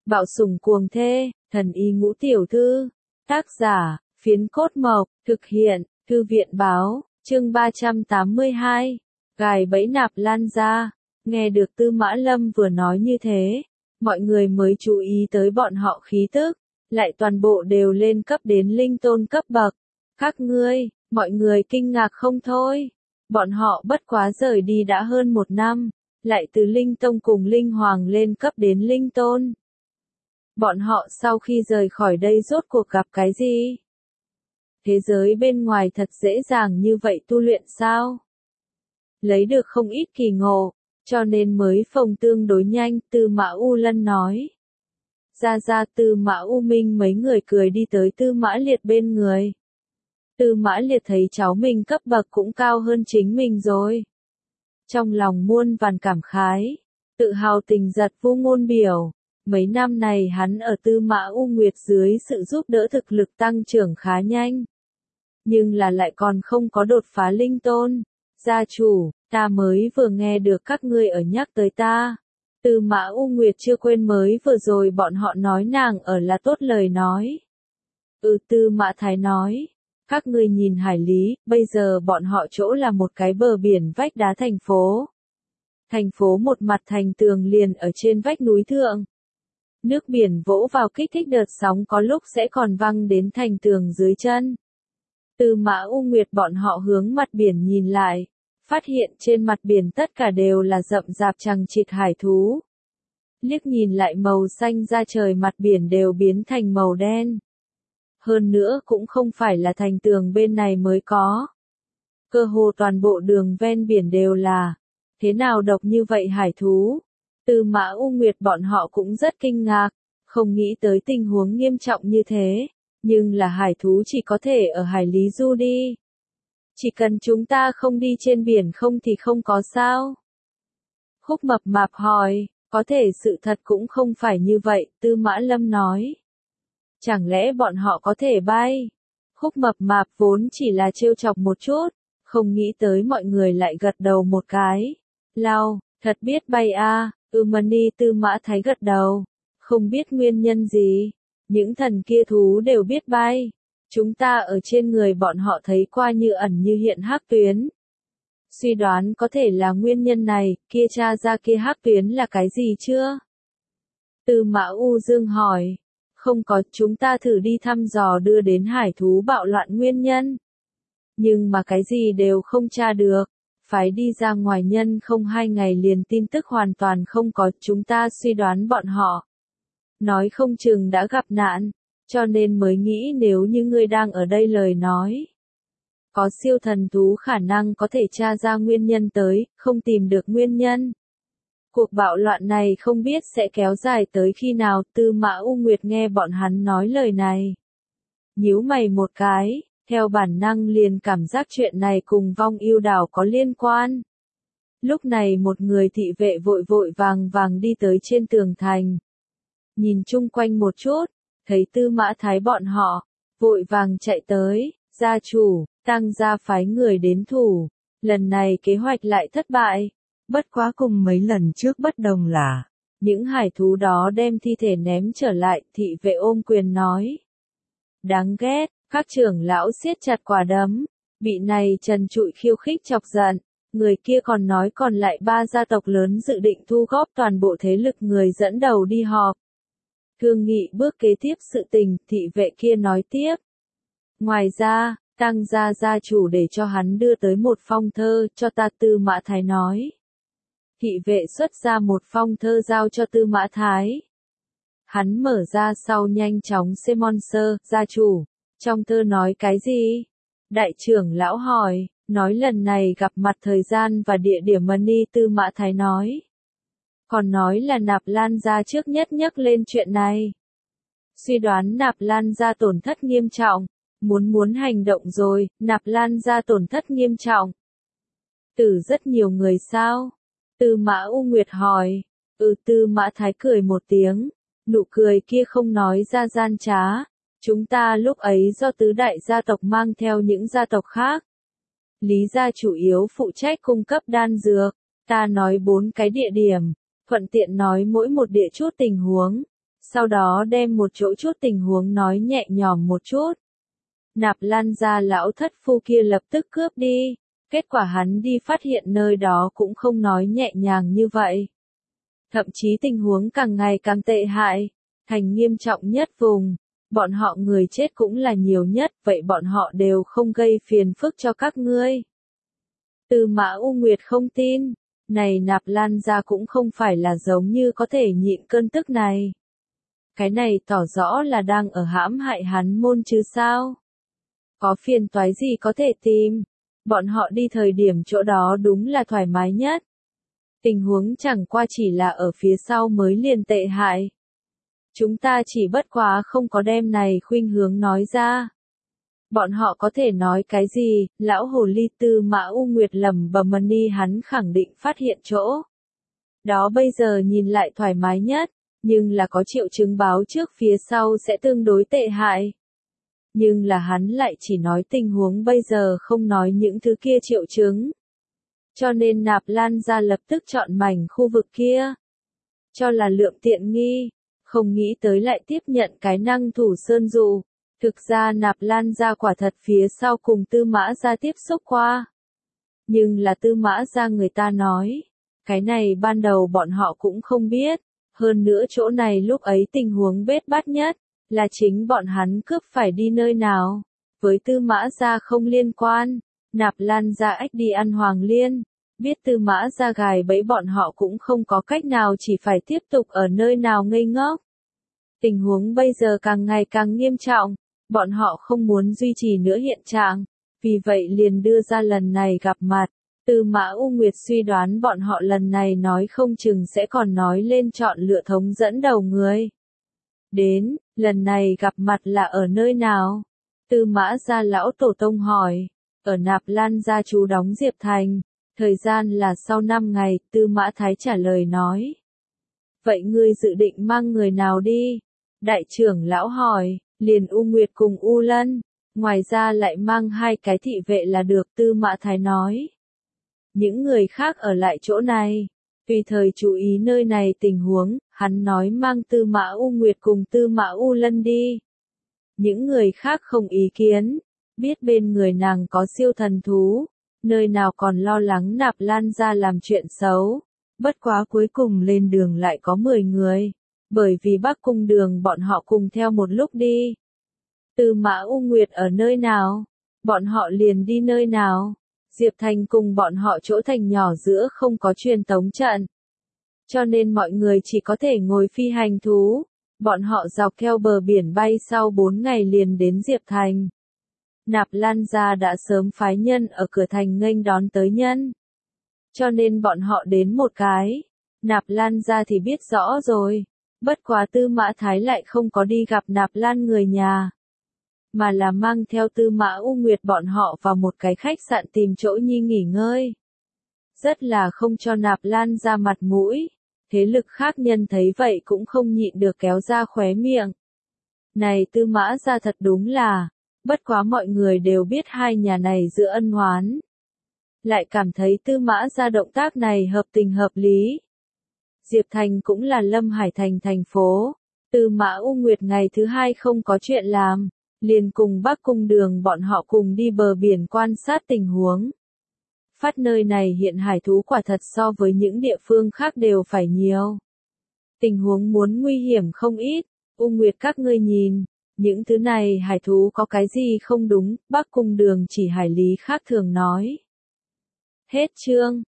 Bạo sủng cuồng thê, thần y ngũ tiểu thư. Tác giả, Phiến Cốt Mộc, thực hiện, Thư viện báo, chương 382. Gài bẫy Nạp Lan ra. Nghe được Tư Mã Lâm vừa nói như thế, mọi người mới chú ý tới bọn họ khí tức, lại toàn bộ đều lên cấp đến linh tôn cấp bậc. Các ngươi, mọi người kinh ngạc không thôi. Bọn họ bất quá rời đi đã hơn 1 năm, lại từ linh tông cùng linh hoàng lên cấp đến linh tôn. Bọn họ sau khi rời khỏi đây rốt cuộc gặp cái gì? Thế giới bên ngoài thật dễ dàng như vậy tu luyện sao? Lấy được không ít kỳ ngộ, cho nên mới phồng tương đối nhanh, Tư Mã U Lân nói. Ra Tư Mã U Minh mấy người cười đi tới Tư Mã Liệt bên người. Tư Mã Liệt thấy cháu mình cấp bậc cũng cao hơn chính mình rồi. Trong lòng muôn vàn cảm khái, tự hào tình giật vu ngôn biểu. Mấy năm này hắn ở Tư Mã U Nguyệt dưới sự giúp đỡ thực lực tăng trưởng khá nhanh. Nhưng là lại còn không có đột phá linh tôn. Gia chủ, ta mới vừa nghe được các ngươi ở nhắc tới ta. Tư Mã U Nguyệt chưa quên mới vừa rồi bọn họ nói nàng ở là tốt lời nói. Tư Mã Thái nói. Các ngươi nhìn Hải Lý, bây giờ bọn họ chỗ là một cái bờ biển vách đá thành phố. Thành phố một mặt thành tường liền ở trên vách núi thượng. Nước biển vỗ vào kích thích đợt sóng có lúc sẽ còn văng đến thành tường dưới chân. Tư Mã U Nguyệt bọn họ hướng mặt biển nhìn lại, phát hiện trên mặt biển tất cả đều là rậm rạp chằng chịt hải thú. Liếc nhìn lại màu xanh da trời mặt biển đều biến thành màu đen. Hơn nữa cũng không phải là thành tường bên này mới có. Cơ hồ toàn bộ đường ven biển đều là. Thế nào độc như vậy hải thú? Tư Mã U Nguyệt bọn họ cũng rất kinh ngạc, không nghĩ tới tình huống nghiêm trọng như thế, nhưng là hải thú chỉ có thể ở Hải Lý du đi. Chỉ cần chúng ta không đi trên biển không thì không có sao. Khúc Mập Mạp hỏi, có thể sự thật cũng không phải như vậy, Tư Mã Lâm nói. Chẳng lẽ bọn họ có thể bay? Khúc Mập Mạp vốn chỉ là trêu chọc một chút, không nghĩ tới mọi người lại gật đầu một cái. Lao, thật biết bay a. Mani Tư Mã Thái gật đầu. Không biết nguyên nhân gì. Những thần kia thú đều biết bay. Chúng ta ở trên người bọn họ thấy qua như ẩn như hiện hắc tuyến. Suy đoán có thể là nguyên nhân này, kia tra ra kia hắc tuyến là cái gì chưa? Tư Mã U Dương hỏi. Không có, chúng ta thử đi thăm dò đưa đến hải thú bạo loạn nguyên nhân. Nhưng mà cái gì đều không tra được. Phải đi ra ngoài nhân không 2 ngày liền tin tức hoàn toàn không có, chúng ta suy đoán bọn họ. Nói không chừng đã gặp nạn, cho nên mới nghĩ nếu như ngươi đang ở đây lời nói. Có siêu thần thú khả năng có thể tra ra nguyên nhân tới, không tìm được nguyên nhân. Cuộc bạo loạn này không biết sẽ kéo dài tới khi nào, Tư Mã U Nguyệt nghe bọn hắn nói lời này. Nhíu mày một cái. Theo bản năng liền cảm giác chuyện này cùng Vong Yêu Đảo có liên quan. Lúc này một người thị vệ vội vội vàng đi tới trên tường thành. Nhìn chung quanh một chút, thấy Tư Mã Thái bọn họ, vội vàng chạy tới, gia chủ, Tăng gia phái người đến thủ. Lần này kế hoạch lại thất bại, bất quá cùng mấy lần trước bất đồng là, những hải thú đó đem thi thể ném trở lại, thị vệ ôm quyền nói. Đáng ghét. Các trưởng lão siết chặt quả đấm, bị này trần trụi khiêu khích chọc giận, người kia còn nói còn lại 3 gia tộc lớn dự định thu góp toàn bộ thế lực người dẫn đầu đi họp. Thương nghị bước kế tiếp sự tình, thị vệ kia nói tiếp. Ngoài ra, Tăng gia gia chủ để cho hắn đưa tới một phong thơ, cho ta, Tư Mã Thái nói. Thị vệ xuất ra một phong thơ giao cho Tư Mã Thái. Hắn mở ra sau nhanh chóng Sơ, gia chủ. Trong thơ nói cái gì? Đại trưởng lão hỏi, nói lần này gặp mặt thời gian và địa điểm Mani Tư Mã Thái nói. Còn nói là Nạp Lan gia trước nhất nhắc lên chuyện này. Suy đoán Nạp Lan gia tổn thất nghiêm trọng. Muốn hành động rồi, Nạp Lan gia tổn thất nghiêm trọng. Tử rất nhiều người sao? Tư Mã U Nguyệt hỏi. Tư Mã Thái cười một tiếng. Nụ cười kia không nói ra gian trá. Chúng ta lúc ấy do tứ đại gia tộc mang theo những gia tộc khác. Lý gia chủ yếu phụ trách cung cấp đan dược. Ta nói 4 cái địa điểm, thuận tiện nói mỗi một địa chút tình huống. sau đó đem một chỗ chút tình huống nói nhẹ nhõm một chút. Nạp Lan gia lão thất phu kia lập tức cướp đi, kết quả hắn đi phát hiện nơi đó cũng không nói nhẹ nhàng như vậy. Thậm chí tình huống càng ngày càng tệ hại, thành nghiêm trọng nhất vùng, bọn họ người chết cũng là nhiều nhất, vậy bọn họ đều không gây phiền phức cho các ngươi. Tư Mã U Nguyệt không tin, này Nạp Lan gia cũng không phải là giống như có thể nhịn cơn tức này. Cái này tỏ rõ là đang ở hãm hại hắn môn chứ sao? Có phiền toái gì có thể tìm, bọn họ đi thời điểm chỗ đó đúng là thoải mái nhất. Tình huống chẳng qua chỉ là ở phía sau mới liền tệ hại. Chúng ta chỉ bất quá không có đem này khuynh hướng nói ra. Bọn họ có thể nói cái gì, lão hồ ly Tư Mã U Nguyệt lẩm bẩm đi, hắn khẳng định phát hiện chỗ. Đó bây giờ nhìn lại thoải mái nhất, nhưng là có triệu chứng báo trước phía sau sẽ tương đối tệ hại. Nhưng là hắn lại chỉ nói tình huống bây giờ không nói những thứ kia triệu chứng. Cho nên Nạp Lan gia lập tức chọn mảnh khu vực kia. Cho là lượm tiện nghi, không nghĩ tới lại tiếp nhận cái năng thủ sơn dụ. Thực ra Nạp Lan gia quả thật phía sau cùng Tư Mã gia tiếp xúc qua. Nhưng là Tư Mã gia người ta nói, cái này ban đầu bọn họ cũng không biết. Hơn nữa chỗ này lúc ấy tình huống bết bát nhất, là chính bọn hắn cướp phải đi nơi nào. Với Tư Mã gia không liên quan, Nạp Lan gia ách đi ăn Hoàng Liên. Biết Tư Mã gia gài bẫy bọn họ cũng không có cách nào, chỉ phải tiếp tục ở nơi nào ngây ngốc. Tình huống bây giờ càng ngày càng nghiêm trọng, bọn họ không muốn duy trì nữa hiện trạng, vì vậy liền đưa ra lần này gặp mặt. Tư Mã U Nguyệt suy đoán bọn họ lần này nói không chừng sẽ còn nói lên chọn lựa thống dẫn đầu người. Đến, lần này gặp mặt là ở nơi nào? Tư Mã gia lão tổ tông hỏi. Ở Nạp Lan gia trú đóng Diệp Thành. Thời gian là sau 5 ngày, Tư Mã Thái trả lời nói. Vậy ngươi dự định mang người nào đi? Đại trưởng lão hỏi, liền U Nguyệt cùng U Lân, ngoài ra lại mang 2 cái thị vệ là được, Tư Mã Thái nói. Những người khác ở lại chỗ này, tùy thời chú ý nơi này tình huống, hắn nói mang Tư Mã U Nguyệt cùng Tư Mã U Lân đi. Những người khác không ý kiến, biết bên người nàng có siêu thần thú. Nơi nào còn lo lắng Nạp Lan gia làm chuyện xấu. Bất quá cuối cùng lên đường lại có 10 người. Bởi vì Bắc Cung Đường bọn họ cùng theo một lúc đi. Tư Mã U Nguyệt ở nơi nào? Bọn họ liền đi nơi nào? Diệp Thành cùng bọn họ chỗ thành nhỏ giữa không có truyền tống trận. Cho nên mọi người chỉ có thể ngồi phi hành thú. Bọn họ dọc theo bờ biển bay sau 4 ngày liền đến Diệp Thành. Nạp Lan gia đã sớm phái nhân ở cửa thành nghênh đón tới nhân. Cho nên bọn họ đến một cái. Nạp Lan gia thì biết rõ rồi. Bất quá Tư Mã Thái lại không có đi gặp Nạp Lan người nhà. Mà là mang theo Tư Mã U Nguyệt bọn họ vào một cái khách sạn tìm chỗ nhi nghỉ ngơi. Rất là không cho Nạp Lan ra mặt mũi. Thế lực khác nhân thấy vậy cũng không nhịn được kéo ra khóe miệng. Này Tư Mã gia thật đúng là. Bất quá mọi người đều biết hai nhà này giữa ân oán. Lại cảm thấy Tư Mã gia động tác này hợp tình hợp lý. Diệp Thành cũng là Lâm Hải Thành thành phố. Tư Mã U Nguyệt ngày thứ 2 không có chuyện làm. Liền cùng Bắc Cung Đường bọn họ cùng đi bờ biển quan sát tình huống. Phát nơi này hiện hải thú quả thật so với những địa phương khác đều phải nhiều. Tình huống muốn nguy hiểm không ít. U Nguyệt các ngươi nhìn. Những thứ này hải thú có cái gì không đúng, Bắc Cung Đường chỉ hải lý khác thường nói. Hết chương.